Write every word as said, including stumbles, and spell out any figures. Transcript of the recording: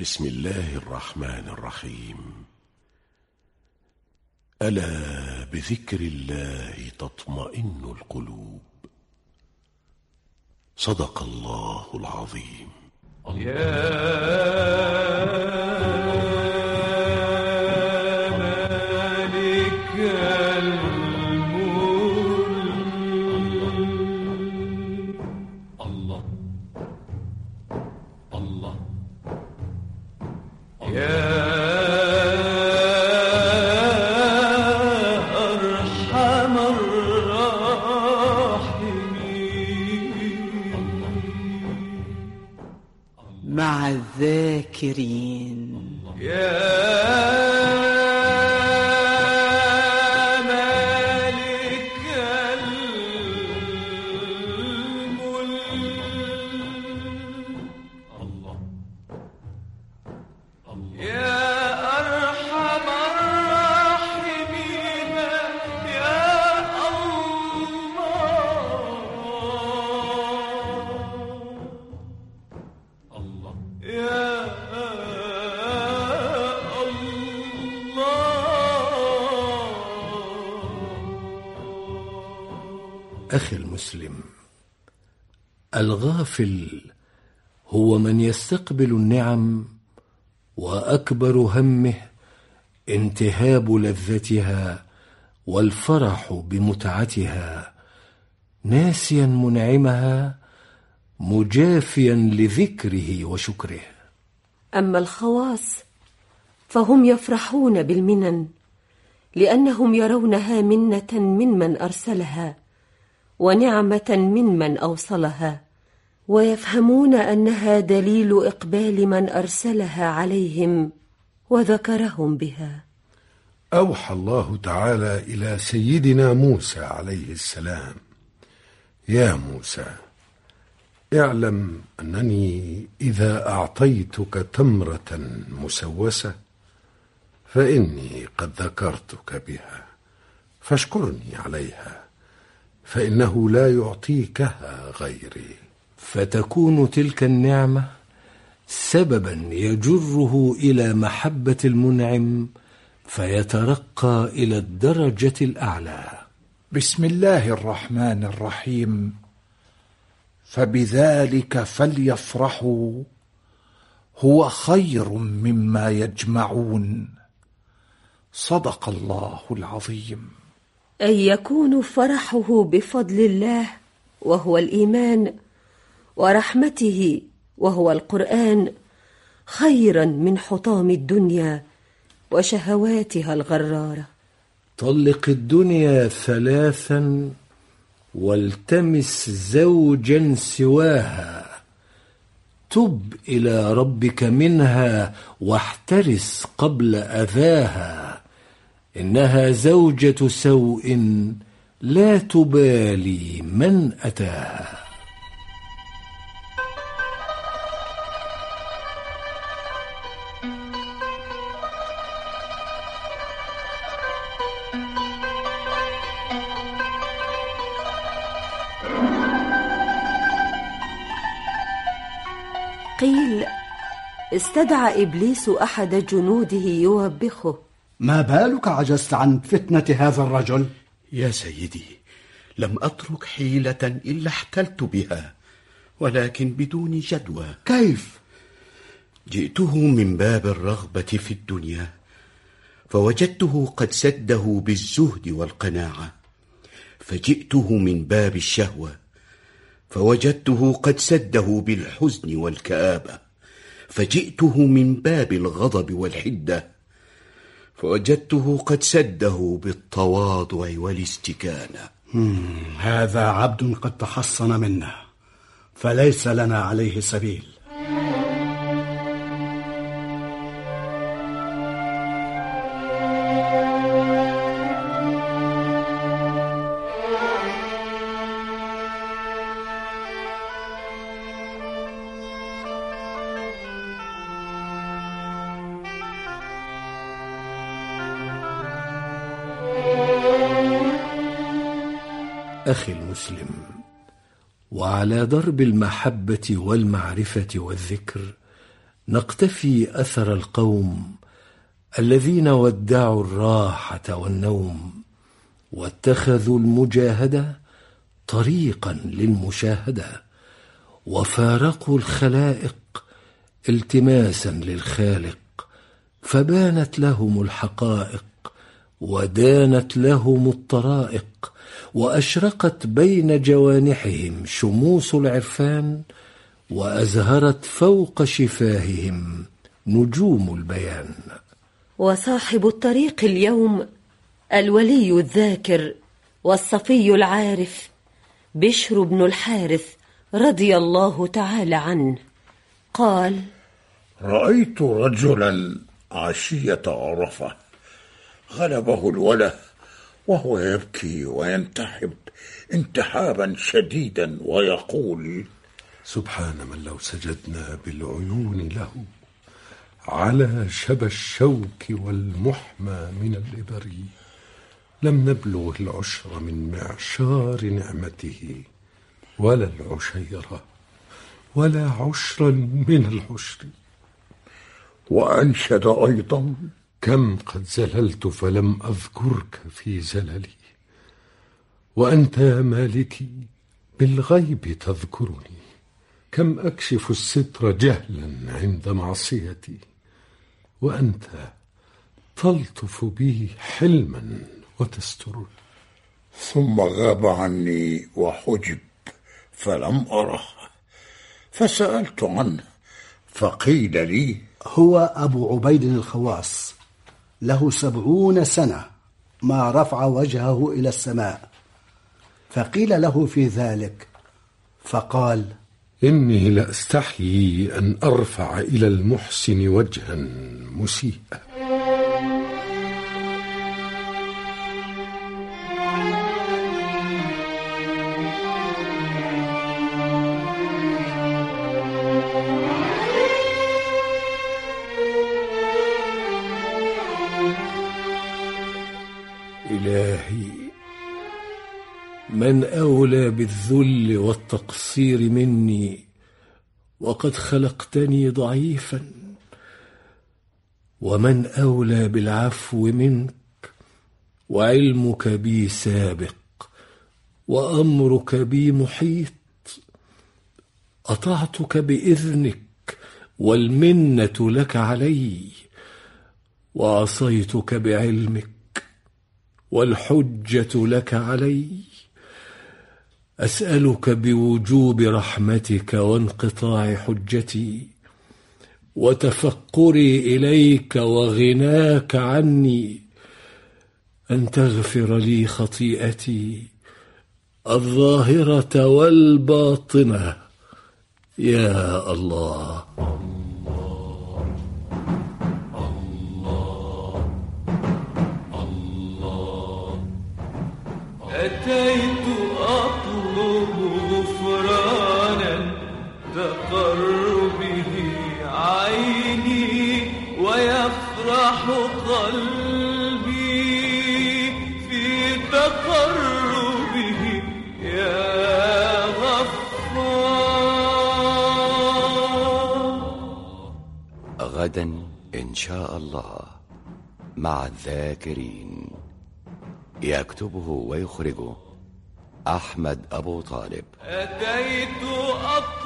بسم الله الرحمن الرحيم. ألا بذكر الله تطمئن القلوب. صدق الله العظيم. يا مالك الملك. الله الله يا أرحم الراحمين. مع الذاكرين. يا مالك الملك. الله يا أرحم الراحمين. يا الله الله يا أخي المسلم، الغافل هو من يستقبل النعم وأكبر همه انتهاب لذتها والفرح بمتعتها، ناسيا منعمها مجافيا لذكره وشكره. أما الخواص فهم يفرحون بالمنن، لأنهم يرونها منة ممن أرسلها ونعمة ممن أوصلها، ويفهمون أنها دليل إقبال من أرسلها عليهم وذكرهم بها. أوحى الله تعالى إلى سيدنا موسى عليه السلام: يا موسى، اعلم أنني إذا أعطيتك تمرة مسوسة فإني قد ذكرتك بها، فاشكرني عليها، فإنه لا يعطيكها غيري. فتكون تلك النعمة سببا يجره إلى محبة المنعم، فيترقى إلى الدرجة الأعلى. بسم الله الرحمن الرحيم. فبذلك فليفرحوا هو خير مما يجمعون. صدق الله العظيم. أن يكون فرحه بفضل الله وهو الإيمان، ورحمته وهو القرآن، خيرا من حطام الدنيا وشهواتها الغرارة. طلق الدنيا ثلاثا والتمس زوجا سواها، تب إلى ربك منها واحترس قبل أذاها، إنها زوجة سوء لا تبالي من أتاها. قيل استدعى إبليس أحد جنوده يوبخه: ما بالك عجزت عن فتنة هذا الرجل؟ يا سيدي، لم أترك حيلة إلا احتلت بها، ولكن بدون جدوى. كيف؟ جئته من باب الرغبة في الدنيا، فوجدته قد سده بالزهد والقناعة، فجئته من باب الشهوة، فوجدته قد سده بالحزن والكآبة، فجئته من باب الغضب والحدة، فوجدته قد سده بالتواضع والاستكانة. هذا عبد قد تحصن منا، فليس لنا عليه سبيل. أخي المسلم، وعلى درب المحبة والمعرفة والذكر نقتفي أثر القوم الذين ودعوا الراحة والنوم واتخذوا المجاهدة طريقا للمشاهدة، وفارقوا الخلائق التماسا للخالق، فبانت لهم الحقائق ودانت لهم الطرائق، وأشرقت بين جوانحهم شموس العرفان، وأزهرت فوق شفاههم نجوم البيان. وصاحب الطريق اليوم الولي الذاكر والصفي العارف بشر بن الحارث رضي الله تعالى عنه قال: رأيت رجلا عشية عرفة غلبه الوله وهو يبكي وينتحب انتحابا شديدا ويقول: سبحان من لو سجدنا بالعيون له على شبى الشوك والمحمى من الإبر لم نبلغ العشر من معشار نعمته ولا العشيرة ولا عشرا من العشر. وأنشد أيضا: كم قد زللت فلم أذكرك في زللي، وأنت يا مالكي بالغيب تذكرني، كم أكشف الستر جهلا عند معصيتي، وأنت تلطف بي حلما وتسترني. ثم غاب عني وحجب فلم أره، فسألت عنه فقيل لي: هو أبو عبيد الخواص، له سبعون سنة ما رفع وجهه إلى السماء. فقيل له في ذلك فقال: إني لأستحيي أن أرفع إلى المحسن وجها مسيئا. إلهي، من أولى بالذل والتقصير مني وقد خلقتني ضعيفا؟ ومن أولى بالعفو منك وعلمك بي سابق وأمرك بي محيط؟ أطعتك بإذنك والمنة لك علي، وعصيتك بعلمك والحجة لك علي. أسألك بوجوب رحمتك وانقطاع حجتي وتفقري إليك وغناك عني أن تغفر لي خطيئتي الظاهرة والباطنة يا الله. أتيت أطلب غفرانا تقر به عيني ويفرح قلبي في تقربه يا غفار. غدا إن شاء الله مع الذاكرين، يكتبه ويخرجه أحمد أبو طالب. أتيت أطلب